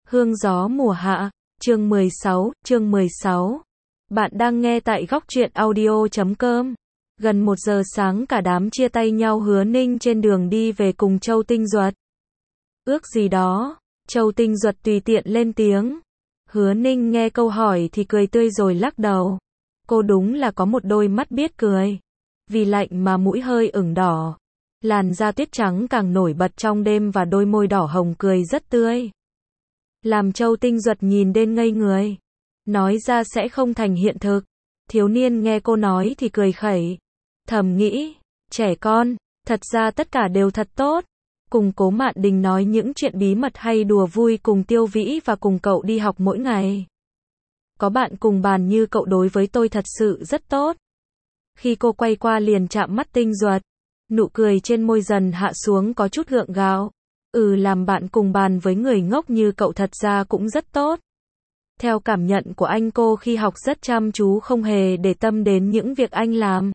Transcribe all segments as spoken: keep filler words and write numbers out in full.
Hương gió mùa hạ, chương mười sáu, chương mười sáu. Bạn đang nghe tại góc truyện audio chấm com. Gần một giờ sáng cả đám chia tay nhau, Hứa Ninh trên đường đi về cùng Châu Tinh Duật. Ước gì đó, Châu Tinh Duật tùy tiện lên tiếng. Hứa Ninh nghe câu hỏi thì cười tươi rồi lắc đầu. Cô đúng là có một đôi mắt biết cười. Vì lạnh mà mũi hơi ửng đỏ. Làn da tuyết trắng càng nổi bật trong đêm và đôi môi đỏ hồng cười rất tươi. Làm Châu Tinh Duật nhìn đến ngây người. Nói ra sẽ không thành hiện thực. Thiếu niên nghe cô nói thì cười khẩy. Thầm nghĩ, trẻ con, thật ra tất cả đều thật tốt. Cùng Cố Mạn Đình nói những chuyện bí mật hay đùa vui cùng Tiêu Vĩ và cùng cậu đi học mỗi ngày. Có bạn cùng bàn như cậu đối với tôi thật sự rất tốt. Khi cô quay qua liền chạm mắt Tinh Duật. Nụ cười trên môi dần hạ xuống có chút gượng gạo. Ừ, làm bạn cùng bàn với người ngốc như cậu thật ra cũng rất tốt. Theo cảm nhận của anh, cô khi học rất chăm chú, không hề để tâm đến những việc anh làm.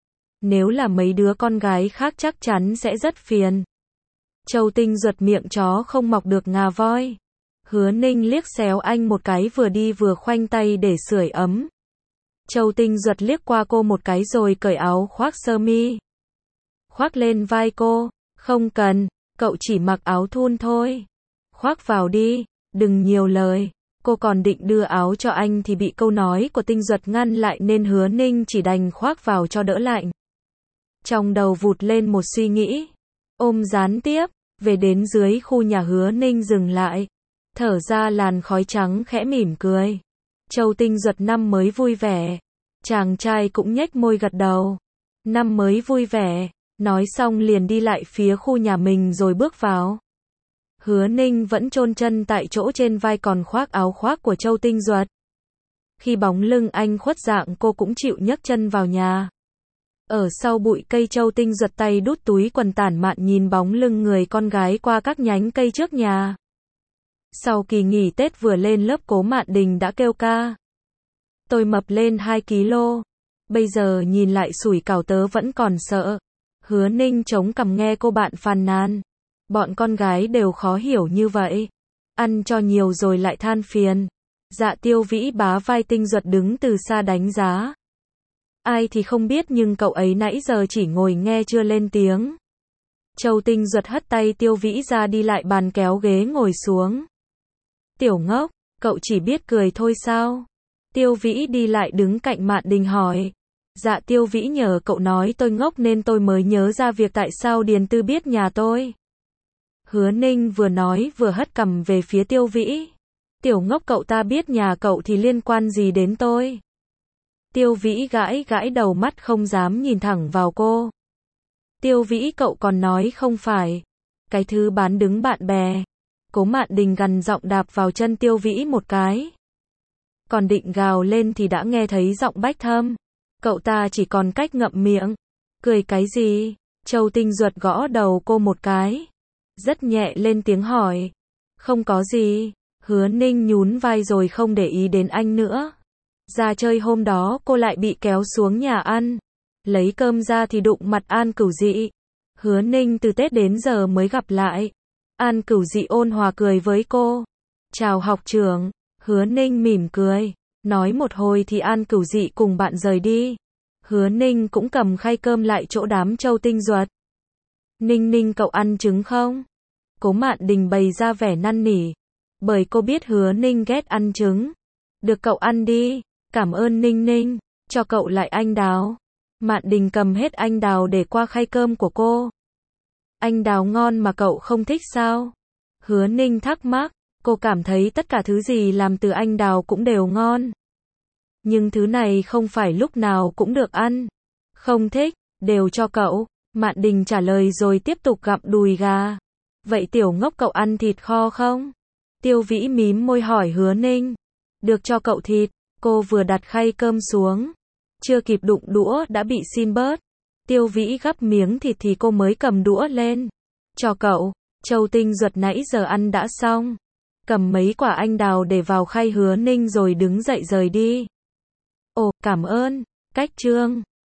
Nếu là mấy đứa con gái khác chắc chắn sẽ rất phiền. Châu Tinh Duật miệng chó không mọc được ngà voi. Hứa Ninh liếc xéo anh một cái, vừa đi vừa khoanh tay để sưởi ấm. Châu Tinh Duật liếc qua cô một cái rồi cởi áo khoác sơ mi. Khoác lên vai cô. Không cần, cậu chỉ mặc áo thun thôi. Khoác vào đi, đừng nhiều lời. Cô còn định đưa áo cho anh thì bị câu nói của Tinh Duật ngăn lại nên Hứa Ninh chỉ đành khoác vào cho đỡ lạnh. Trong đầu vụt lên một suy nghĩ. Ôm gián tiếp, về đến dưới khu nhà Hứa Ninh dừng lại. Thở ra làn khói trắng khẽ mỉm cười. Châu Tinh Duật năm mới vui vẻ. Chàng trai cũng nhếch môi gật đầu. Năm mới vui vẻ. Nói xong liền đi lại phía khu nhà mình rồi bước vào. Hứa Ninh vẫn chôn chân tại chỗ, trên vai còn khoác áo khoác của Châu Tinh Duật. Khi bóng lưng anh khuất dạng, cô cũng chịu nhấc chân vào nhà. Ở sau bụi cây, Châu Tinh Duật tay đút túi quần tản mạn nhìn bóng lưng người con gái qua các nhánh cây trước nhà. Sau kỳ nghỉ Tết vừa lên lớp, Cố Mạn Đình đã kêu ca. Tôi mập lên hai ki lô. Bây giờ nhìn lại sủi cảo tớ vẫn còn sợ. Hứa Ninh chống cằm nghe cô bạn phàn nàn. Bọn con gái đều khó hiểu như vậy. Ăn cho nhiều rồi lại than phiền. Dạ Tiêu Vĩ bá vai Tinh Duật đứng từ xa đánh giá. Ai thì không biết nhưng cậu ấy nãy giờ chỉ ngồi nghe chưa lên tiếng. Châu Tinh Duật hất tay Tiêu Vĩ ra, đi lại bàn kéo ghế ngồi xuống. Tiểu ngốc, cậu chỉ biết cười thôi sao? Tiêu Vĩ đi lại đứng cạnh Mạn Đình hỏi. Dạ Tiêu Vĩ nhờ cậu nói tôi ngốc nên tôi mới nhớ ra việc tại sao Điền Tư biết nhà tôi. Hứa Ninh vừa nói vừa hất cằm về phía Tiêu Vĩ. Tiểu ngốc, cậu ta biết nhà cậu thì liên quan gì đến tôi? Tiêu Vĩ gãi gãi đầu, mắt không dám nhìn thẳng vào cô. Tiêu Vĩ, cậu còn nói không phải. Cái thứ bán đứng bạn bè. Cố Mạn Đình gằn giọng đạp vào chân Tiêu Vĩ một cái. Còn định gào lên thì đã nghe thấy giọng Bách Thâm. Cậu ta chỉ còn cách ngậm miệng. Cười cái gì? Châu Tinh Duật gõ đầu cô một cái. Rất nhẹ lên tiếng hỏi. Không có gì. Hứa Ninh nhún vai rồi không để ý đến anh nữa. Ra chơi hôm đó cô lại bị kéo xuống nhà ăn. Lấy cơm ra thì đụng mặt An Cửu Dị. Hứa Ninh từ Tết đến giờ mới gặp lại. An Cửu Dị ôn hòa cười với cô. Chào học trưởng. Hứa Ninh mỉm cười. Nói một hồi thì An Cửu Dị cùng bạn rời đi. Hứa Ninh cũng cầm khay cơm lại chỗ đám Châu Tinh Duật. Ninh Ninh, cậu ăn trứng không? Cố Mạn Đình bày ra vẻ năn nỉ. Bởi cô biết Hứa Ninh ghét ăn trứng. Được, cậu ăn đi. Cảm ơn Ninh Ninh. Cho cậu lại anh đào. Mạn Đình cầm hết anh đào để qua khay cơm của cô. Anh đào ngon mà cậu không thích sao? Hứa Ninh thắc mắc. Cô cảm thấy tất cả thứ gì làm từ anh đào cũng đều ngon. Nhưng thứ này không phải lúc nào cũng được ăn. Không thích, đều cho cậu. Mạn Đình trả lời rồi tiếp tục gặm đùi gà. Vậy tiểu ngốc, cậu ăn thịt kho không? Tiêu Vĩ mím môi hỏi Hứa Ninh. Được, cho cậu thịt. Cô vừa đặt khay cơm xuống. Chưa kịp đụng đũa đã bị xin bớt. Tiêu Vĩ gắp miếng thịt thì cô mới cầm đũa lên. Cho cậu. Châu Tinh Duật nãy giờ ăn đã xong. Cầm mấy quả anh đào để vào khay Hứa Ninh rồi đứng dậy rời đi. Ồ, cảm ơn. Cách trương.